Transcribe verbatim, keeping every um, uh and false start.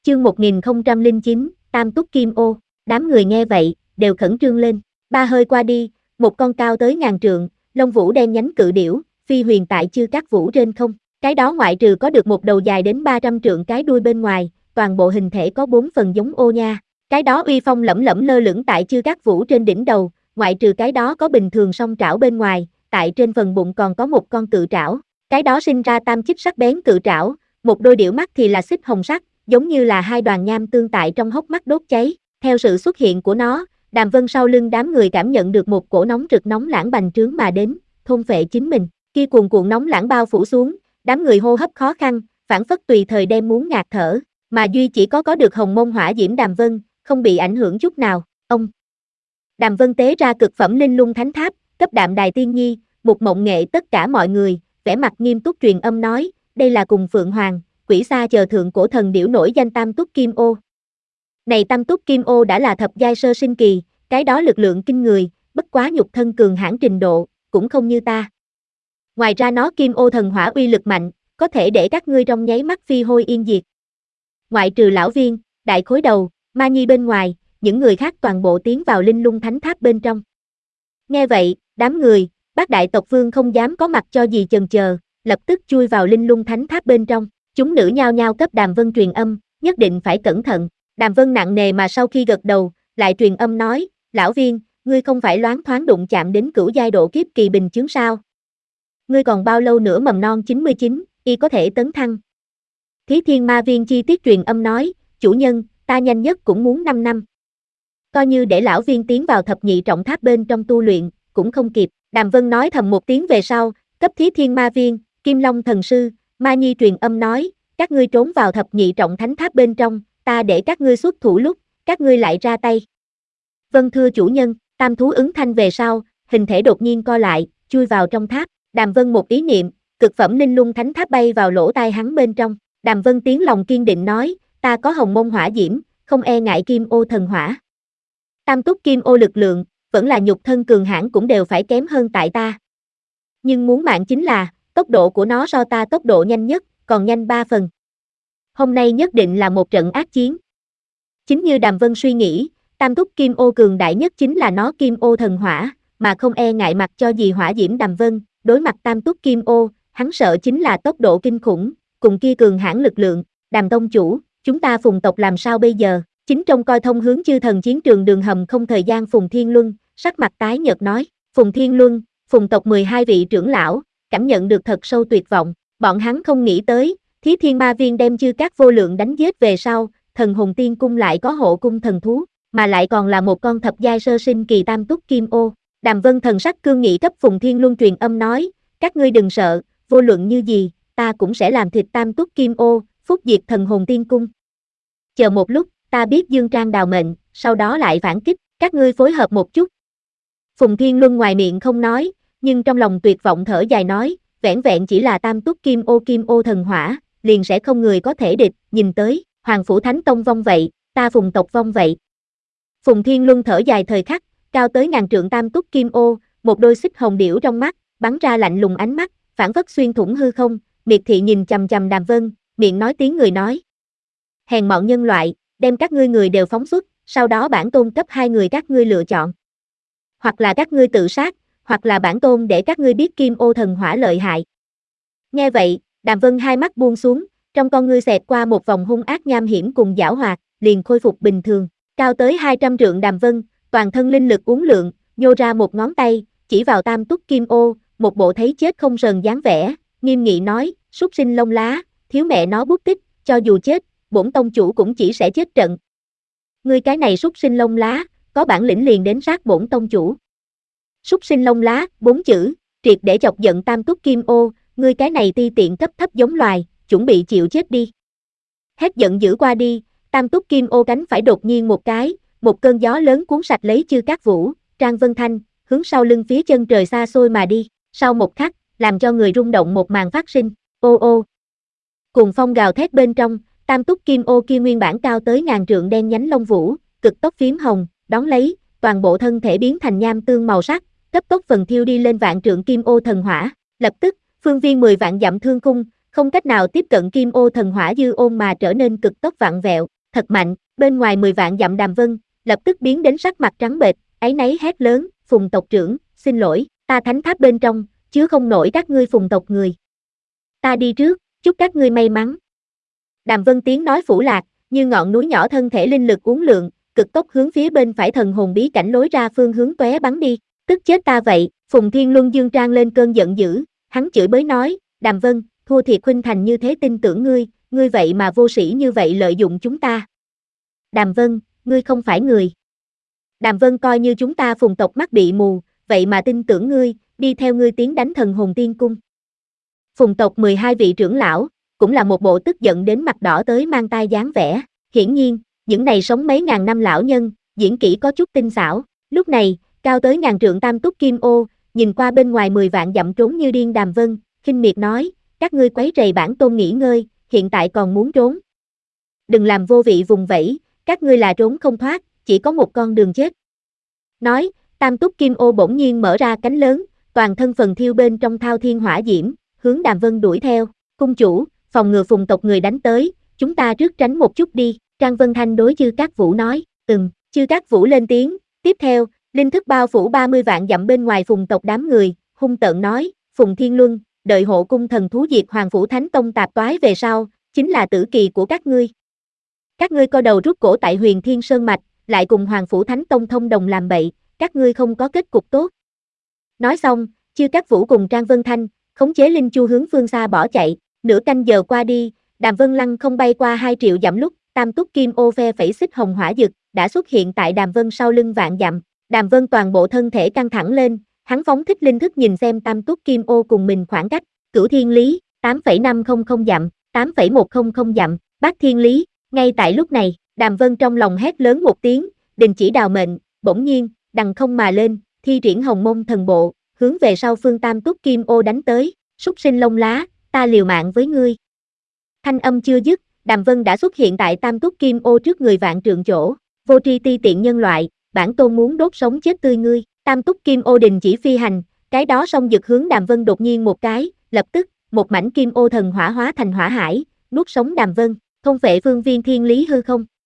Chương một nghìn không trăm lẻ chín, Tam Túc Kim Ô. Đám người nghe vậy, đều khẩn trương lên. Ba hơi qua đi, một con cao tới ngàn trượng, lông vũ đen nhánh cự điểu, phi huyền tại Chư Cát Vũ trên không. Cái đó ngoại trừ có được một đầu dài đến ba trăm trượng cái đuôi bên ngoài, toàn bộ hình thể có bốn phần giống ô nha. Cái đó uy phong lẫm lẫm lơ lửng tại Chư Cát Vũ trên đỉnh đầu, ngoại trừ cái đó có bình thường song trảo bên ngoài, tại trên phần bụng còn có một con cự trảo. Cái đó sinh ra tam chích sắc bén cự trảo, một đôi điểu mắt thì là xích hồng sắc, giống như là hai đoàn nham tương tại trong hốc mắt đốt cháy. Theo sự xuất hiện của nó, Đàm Vân sau lưng đám người cảm nhận được một cổ nóng rực nóng lãng bành trướng mà đến, thôn phệ chính mình. Khi cuồn cuộn nóng lãng bao phủ xuống, đám người hô hấp khó khăn, phản phất tùy thời đem muốn ngạt thở, mà duy chỉ có có được hồng môn hỏa diễm Đàm Vân, không bị ảnh hưởng chút nào. Ông Đàm Vân tế ra cực phẩm linh lung thánh tháp, cấp đạm đài tiên nhi, một mộng nghệ tất cả mọi người, vẻ mặt nghiêm túc truyền âm nói, đây là cùng Phượng Hoàng, Quỷ Sa chờ thượng cổ thần điểu nổi danh Tam Túc Kim Ô. Này Tam Túc Kim Ô đã là thập giai sơ sinh kỳ, cái đó lực lượng kinh người, bất quá nhục thân cường hãn trình độ, cũng không như ta. Ngoài ra nó Kim Ô thần hỏa uy lực mạnh, có thể để các ngươi trong nháy mắt phi hôi yên diệt. Ngoại trừ lão viên, đại khối đầu, ma nhi bên ngoài, những người khác toàn bộ tiến vào linh lung thánh tháp bên trong. Nghe vậy, đám người, bát đại tộc vương không dám có mặt cho gì chần chờ, lập tức chui vào linh lung thánh tháp bên trong. Chúng nữ nhao nhao cấp Đàm Vân truyền âm, nhất định phải cẩn thận. Đàm Vân nặng nề mà sau khi gật đầu, lại truyền âm nói, lão viên, ngươi không phải loáng thoáng đụng chạm đến cửu giai độ kiếp kỳ bình chứng sao? Ngươi còn bao lâu nữa mầm non chín mươi chín, y có thể tấn thăng? Thí Thiên Ma Viên chi tiết truyền âm nói, chủ nhân, ta nhanh nhất cũng muốn năm năm. Coi như để lão viên tiến vào thập nhị trọng tháp bên trong tu luyện, cũng không kịp. Đàm Vân nói thầm một tiếng về sau, cấp Thí Thiên Ma Viên, Kim Long thần sư, Ma Nhi truyền âm nói, các ngươi trốn vào thập nhị trọng thánh tháp bên trong, ta để các ngươi xuất thủ lúc, các ngươi lại ra tay. Vâng thưa chủ nhân, tam thú ứng thanh về sau, hình thể đột nhiên co lại, chui vào trong tháp. Đàm Vân một ý niệm, cực phẩm linh lung thánh tháp bay vào lỗ tai hắn bên trong. Đàm Vân tiếng lòng kiên định nói, ta có hồng môn hỏa diễm, không e ngại Kim Ô thần hỏa. Tam Túc Kim Ô lực lượng, vẫn là nhục thân cường hãn cũng đều phải kém hơn tại ta. Nhưng muốn mạng chính là, tốc độ của nó so ta tốc độ nhanh nhất, còn nhanh ba phần. Hôm nay nhất định là một trận ác chiến. Chính như Đàm Vân suy nghĩ, Tam Túc Kim Ô cường đại nhất chính là nó Kim Ô thần hỏa, mà không e ngại mặt cho gì hỏa diễm Đàm Vân, đối mặt Tam Túc Kim Ô, hắn sợ chính là tốc độ kinh khủng, cùng kia cường hãn lực lượng. Đàm tông chủ, chúng ta Phùng tộc làm sao bây giờ? Chính trông coi thông hướng chư thần chiến trường đường hầm không thời gian Phùng Thiên Luân, sắc mặt tái nhợt nói, Phùng Thiên Luân, Phùng tộc mười hai vị trưởng lão, cảm nhận được thật sâu tuyệt vọng, bọn hắn không nghĩ tới, Thí Thiên Ma Viên đem Chư Cát vô lượng đánh giết về sau, thần hồn tiên cung lại có hộ cung thần thú, mà lại còn là một con thập giai sơ sinh kỳ Tam Túc Kim Ô. Đàm Vân thần sắc cương nghị cấp Phùng Thiên Luân truyền âm nói, các ngươi đừng sợ, vô luận như gì, ta cũng sẽ làm thịt Tam Túc Kim Ô, phúc diệt thần hồn tiên cung. Chờ một lúc, ta biết Dương Trang đào mệnh, sau đó lại phản kích, các ngươi phối hợp một chút. Phùng Thiên Luân ngoài miệng không nói, nhưng trong lòng tuyệt vọng thở dài nói, vẻn vẹn chỉ là Tam Túc Kim Ô Kim Ô thần hỏa, liền sẽ không người có thể địch, nhìn tới, Hoàng Phủ Thánh Tông vong vậy, ta Phùng tộc vong vậy. Phùng Thiên Luân thở dài thời khắc, cao tới ngàn trượng Tam Túc Kim Ô, một đôi xích hồng điểu trong mắt, bắn ra lạnh lùng ánh mắt, phản phất xuyên thủng hư không, miệt thị nhìn chằm chằm Đàm Vân, miệng nói tiếng người nói. Hèn mọn nhân loại, đem các ngươi người đều phóng xuất, sau đó bản tôn cấp hai người các ngươi lựa chọn. Hoặc là các ngươi tự sát, hoặc là bản tôn để các ngươi biết Kim Ô thần hỏa lợi hại. Nghe vậy, Đàm Vân hai mắt buông xuống, trong con ngươi xẹt qua một vòng hung ác nham hiểm cùng giảo hoạt, liền khôi phục bình thường. Cao tới hai trăm trượng Đàm Vân, toàn thân linh lực uốn lượn, nhô ra một ngón tay, chỉ vào Tam Túc Kim Ô, một bộ thấy chết không sờn dáng vẻ, nghiêm nghị nói, súc sinh lông lá, thiếu mẹ nó bút tích, cho dù chết, bổn tông chủ cũng chỉ sẽ chết trận. Ngươi cái này súc sinh lông lá, có bản lĩnh liền đến sát bổn tông chủ. Súc sinh lông lá, bốn chữ, triệt để chọc giận Tam Túc Kim Ô, ngươi cái này ti tiện cấp thấp giống loài, chuẩn bị chịu chết đi. Hét giận dữ qua đi, Tam Túc Kim Ô cánh phải đột nhiên một cái, một cơn gió lớn cuốn sạch lấy Chư Cát Vũ, Trang Vân Thanh, hướng sau lưng phía chân trời xa xôi mà đi, sau một khắc, làm cho người rung động một màn phát sinh, ô ô. Cùng phong gào thét bên trong, Tam Túc Kim Ô kia nguyên bản cao tới ngàn trượng đen nhánh lông vũ, cực tốc phím hồng, đón lấy, toàn bộ thân thể biến thành nham tương màu sắc, cấp tốc phần thiêu đi lên vạn trượng Kim Ô thần hỏa, lập tức, phương viên mười vạn dặm thương khung, không cách nào tiếp cận Kim Ô thần hỏa dư ôn mà trở nên cực tốc vặn vẹo, thật mạnh, bên ngoài mười vạn dặm Đàm Vân, lập tức biến đến sắc mặt trắng bệch, áy náy hét lớn, Phùng tộc trưởng, xin lỗi, ta thánh tháp bên trong, chứa không nổi các ngươi Phùng tộc người. Ta đi trước, chúc các ngươi may mắn. Đàm Vân tiếng nói phủ lạc, như ngọn núi nhỏ thân thể linh lực uốn lượn, cực tốc hướng phía bên phải thần hồn bí cảnh lối ra phương hướng tóe bắn đi, tức chết ta vậy, Phùng Thiên Luân dương trang lên cơn giận dữ, hắn chửi bới nói, Đàm Vân, thua thiệt huynh thành như thế tin tưởng ngươi, ngươi vậy mà vô sĩ như vậy lợi dụng chúng ta. Đàm Vân, ngươi không phải người. Đàm Vân coi như chúng ta Phùng tộc mắt bị mù, vậy mà tin tưởng ngươi, đi theo ngươi tiến đánh thần hồn tiên cung. Phùng tộc mười hai vị trưởng lão, cũng là một bộ tức giận đến mặt đỏ tới mang tai dáng vẻ, hiển nhiên, những này sống mấy ngàn năm lão nhân, diễn kỹ có chút tinh xảo, lúc này, cao tới ngàn trượng tam túc kim ô, nhìn qua bên ngoài mười vạn dặm trốn như điên Đàm Vân, khinh miệt nói, các ngươi quấy rầy bản tôn nghỉ ngơi, hiện tại còn muốn trốn. Đừng làm vô vị vùng vẫy, các ngươi là trốn không thoát, chỉ có một con đường chết. Nói, tam túc kim ô bỗng nhiên mở ra cánh lớn, toàn thân phần thiêu bên trong thao thiên hỏa diễm, hướng Đàm Vân đuổi theo, cung chủ, phòng ngừa Phùng tộc người đánh tới, chúng ta trước tránh một chút đi, Trang Vân Thanh đối Chư Cát Vũ nói, ừm, Chư Cát Vũ lên tiếng, tiếp theo, linh thức bao phủ ba mươi vạn dặm bên ngoài Phùng tộc đám người, hung tợn nói, Phùng Thiên Luân, đợi hộ cung thần thú diệt Hoàng Phủ Thánh Tông tạp toái về sau, chính là tử kỳ của các ngươi. Các ngươi co đầu rút cổ tại Huyền Thiên Sơn Mạch, lại cùng Hoàng Phủ Thánh Tông thông đồng làm bậy, các ngươi không có kết cục tốt. Nói xong, Chư Cát Vũ cùng Trang Vân Thanh, khống chế Linh Chu hướng phương xa bỏ chạy, nửa canh giờ qua đi, Đàm Vân Lăng không bay qua hai triệu dặm lúc, tam túc kim ô phe phẩy xích hồng hỏa dực, đã xuất hiện tại Đàm Vân sau lưng vạn dặm, Đàm Vân toàn bộ thân thể căng thẳng lên, hắn phóng thích linh thức nhìn xem tam túc kim ô cùng mình khoảng cách, Cửu Thiên Lý, tám phẩy năm không không dặm, tám phẩy một không không dặm, Bát Thiên Lý, ngay tại lúc này, Đàm Vân trong lòng hét lớn một tiếng, đình chỉ đào mệnh, bỗng nhiên, đằng không mà lên, thi triển hồng mông thần bộ, hướng về sau phương tam túc kim ô đánh tới, súc sinh lông lá, ta liều mạng với ngươi. Thanh âm chưa dứt, Đàm Vân đã xuất hiện tại tam túc kim ô trước người vạn trượng chỗ, vô tri ti tiện nhân loại, bản tôn muốn đốt sống chết tươi ngươi, tam túc kim ô đình chỉ phi hành, cái đó song dực hướng Đàm Vân đột nhiên một cái, lập tức, một mảnh kim ô thần hỏa hóa thành hỏa hải, nuốt sống Đàm Vân, không phệ phương viên thiên lý hư không.